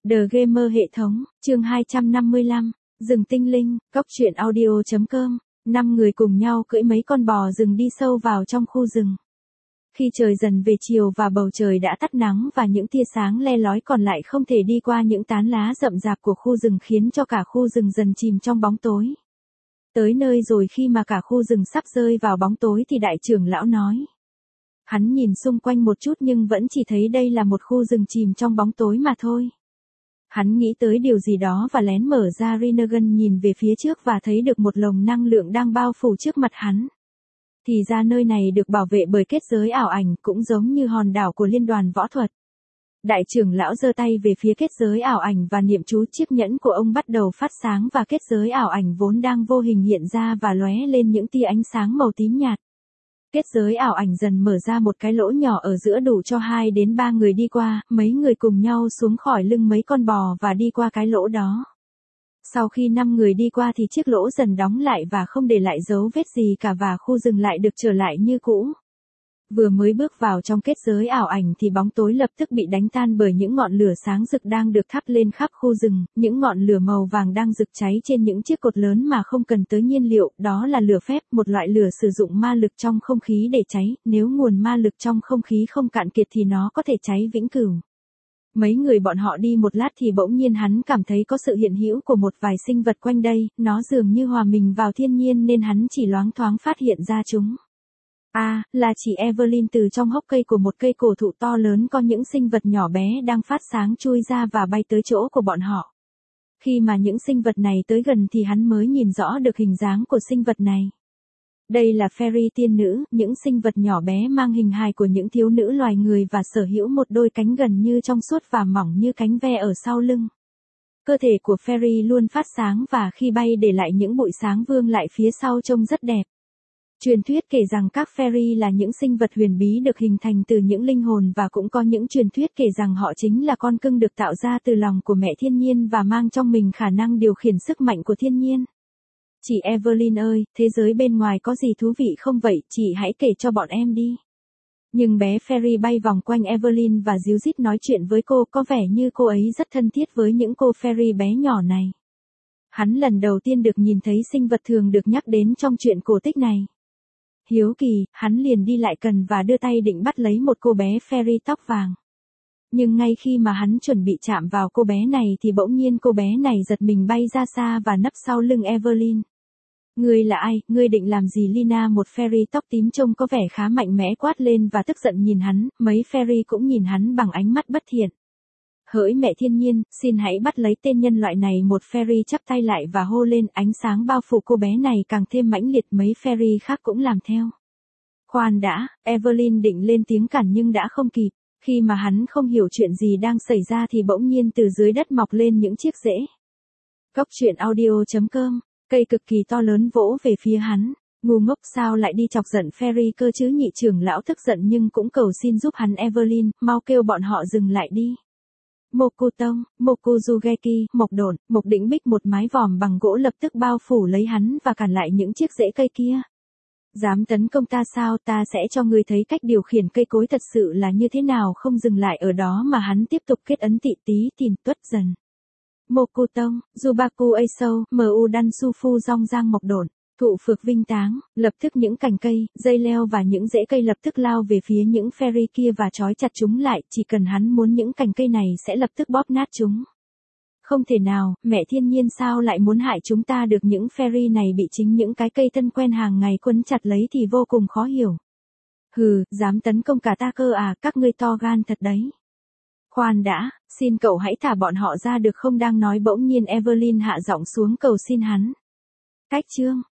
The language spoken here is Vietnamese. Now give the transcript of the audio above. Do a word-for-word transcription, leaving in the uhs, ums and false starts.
The Gamer hệ thống, chương hai trăm năm mươi lăm, rừng tinh linh, cóc truyện audio chấm com, năm người cùng nhau cưỡi mấy con bò rừng đi sâu vào trong khu rừng. Khi trời dần về chiều và bầu trời đã tắt nắng và những tia sáng le lói còn lại không thể đi qua những tán lá rậm rạp của khu rừng khiến cho cả khu rừng dần chìm trong bóng tối. Tới nơi rồi khi mà cả khu rừng sắp rơi vào bóng tối thì đại trưởng lão nói. Hắn nhìn xung quanh một chút nhưng vẫn chỉ thấy đây là một khu rừng chìm trong bóng tối mà thôi. Hắn nghĩ tới điều gì đó và lén mở ra Rinnegan nhìn về phía trước và thấy được một lồng năng lượng đang bao phủ trước mặt hắn. Thì ra nơi này được bảo vệ bởi kết giới ảo ảnh cũng giống như hòn đảo của liên đoàn võ thuật. Đại trưởng lão giơ tay về phía kết giới ảo ảnh và niệm chú chiếc nhẫn của ông bắt đầu phát sáng và kết giới ảo ảnh vốn đang vô hình hiện ra và lóe lên những tia ánh sáng màu tím nhạt. Kết giới ảo ảnh dần mở ra một cái lỗ nhỏ ở giữa đủ cho hai đến ba người đi qua, mấy người cùng nhau xuống khỏi lưng mấy con bò và đi qua cái lỗ đó. Sau khi năm người đi qua thì chiếc lỗ dần đóng lại và không để lại dấu vết gì cả và khu rừng lại được trở lại như cũ. Vừa mới bước vào trong kết giới ảo ảnh thì bóng tối lập tức bị đánh tan bởi những ngọn lửa sáng rực đang được thắp lên khắp khu rừng, những ngọn lửa màu vàng đang rực cháy trên những chiếc cột lớn mà không cần tới nhiên liệu, đó là lửa phép, một loại lửa sử dụng ma lực trong không khí để cháy, nếu nguồn ma lực trong không khí không cạn kiệt thì nó có thể cháy vĩnh cửu. Mấy người bọn họ đi một lát thì bỗng nhiên hắn cảm thấy có sự hiện hữu của một vài sinh vật quanh đây, nó dường như hòa mình vào thiên nhiên nên hắn chỉ loáng thoáng phát hiện ra chúng. À, là chị Evelyn từ trong hốc cây của một cây cổ thụ to lớn có những sinh vật nhỏ bé đang phát sáng chui ra và bay tới chỗ của bọn họ. Khi mà những sinh vật này tới gần thì hắn mới nhìn rõ được hình dáng của sinh vật này. Đây là fairy tiên nữ, những sinh vật nhỏ bé mang hình hài của những thiếu nữ loài người và sở hữu một đôi cánh gần như trong suốt và mỏng như cánh ve ở sau lưng. Cơ thể của fairy luôn phát sáng và khi bay để lại những bụi sáng vương lại phía sau trông rất đẹp. Truyền thuyết kể rằng các fairy là những sinh vật huyền bí được hình thành từ những linh hồn và cũng có những truyền thuyết kể rằng họ chính là con cưng được tạo ra từ lòng của mẹ thiên nhiên và mang trong mình khả năng điều khiển sức mạnh của thiên nhiên. Chị Evelyn ơi, thế giới bên ngoài có gì thú vị không vậy, chị hãy kể cho bọn em đi. Nhưng bé fairy bay vòng quanh Evelyn và díu dít nói chuyện với cô, có vẻ như cô ấy rất thân thiết với những cô fairy bé nhỏ này. Hắn lần đầu tiên được nhìn thấy sinh vật thường được nhắc đến trong truyện cổ tích này. Hiếu kỳ, hắn liền đi lại gần và đưa tay định bắt lấy một cô bé fairy tóc vàng. Nhưng ngay khi mà hắn chuẩn bị chạm vào cô bé này thì bỗng nhiên cô bé này giật mình bay ra xa và nấp sau lưng Evelyn. Ngươi là ai, ngươi định làm gì Lina? Một fairy tóc tím trông có vẻ khá mạnh mẽ quát lên và tức giận nhìn hắn, mấy fairy cũng nhìn hắn bằng ánh mắt bất thiện. Hỡi mẹ thiên nhiên, xin hãy bắt lấy tên nhân loại này. Một fairy chắp tay lại và hô lên, ánh sáng bao phủ cô bé này càng thêm mãnh liệt, mấy fairy khác cũng làm theo. Khoan đã, Evelyn định lên tiếng cản nhưng đã không kịp, khi mà hắn không hiểu chuyện gì đang xảy ra thì bỗng nhiên từ dưới đất mọc lên những chiếc rễ. Cóc truyện audio chấm com, cây cực kỳ to lớn vỗ về phía hắn, ngu ngốc sao lại đi chọc giận fairy cơ chứ? Nhị trưởng lão tức giận nhưng cũng cầu xin giúp hắn. Evelyn, mau kêu bọn họ dừng lại đi. Mokutong, Mokuzugeki, mộc độn, mộc đĩnh bích, một mái vòm bằng gỗ lập tức bao phủ lấy hắn và cản lại những chiếc rễ cây kia. Dám tấn công ta sao? Ta sẽ cho ngươi thấy cách điều khiển cây cối thật sự là như thế nào. Không dừng lại ở đó mà hắn tiếp tục kết ấn tị tí tìm tuất dần. Mokutong, Jubaku Aisou, Mu Dan Sufu Rong Giang mộc độn, thụ phược vinh táng, lập tức những cành cây, dây leo và những rễ cây lập tức lao về phía những fairy kia và trói chặt chúng lại, chỉ cần hắn muốn những cành cây này sẽ lập tức bóp nát chúng. Không thể nào, mẹ thiên nhiên sao lại muốn hại chúng ta được? Những fairy này bị chính những cái cây thân quen hàng ngày quấn chặt lấy thì vô cùng khó hiểu. Hừ, dám tấn công cả ta cơ à, các ngươi to gan thật đấy. Khoan đã, xin cậu hãy thả bọn họ ra được không? Đang nói bỗng nhiên Evelyn hạ giọng xuống cầu xin hắn. Cách chương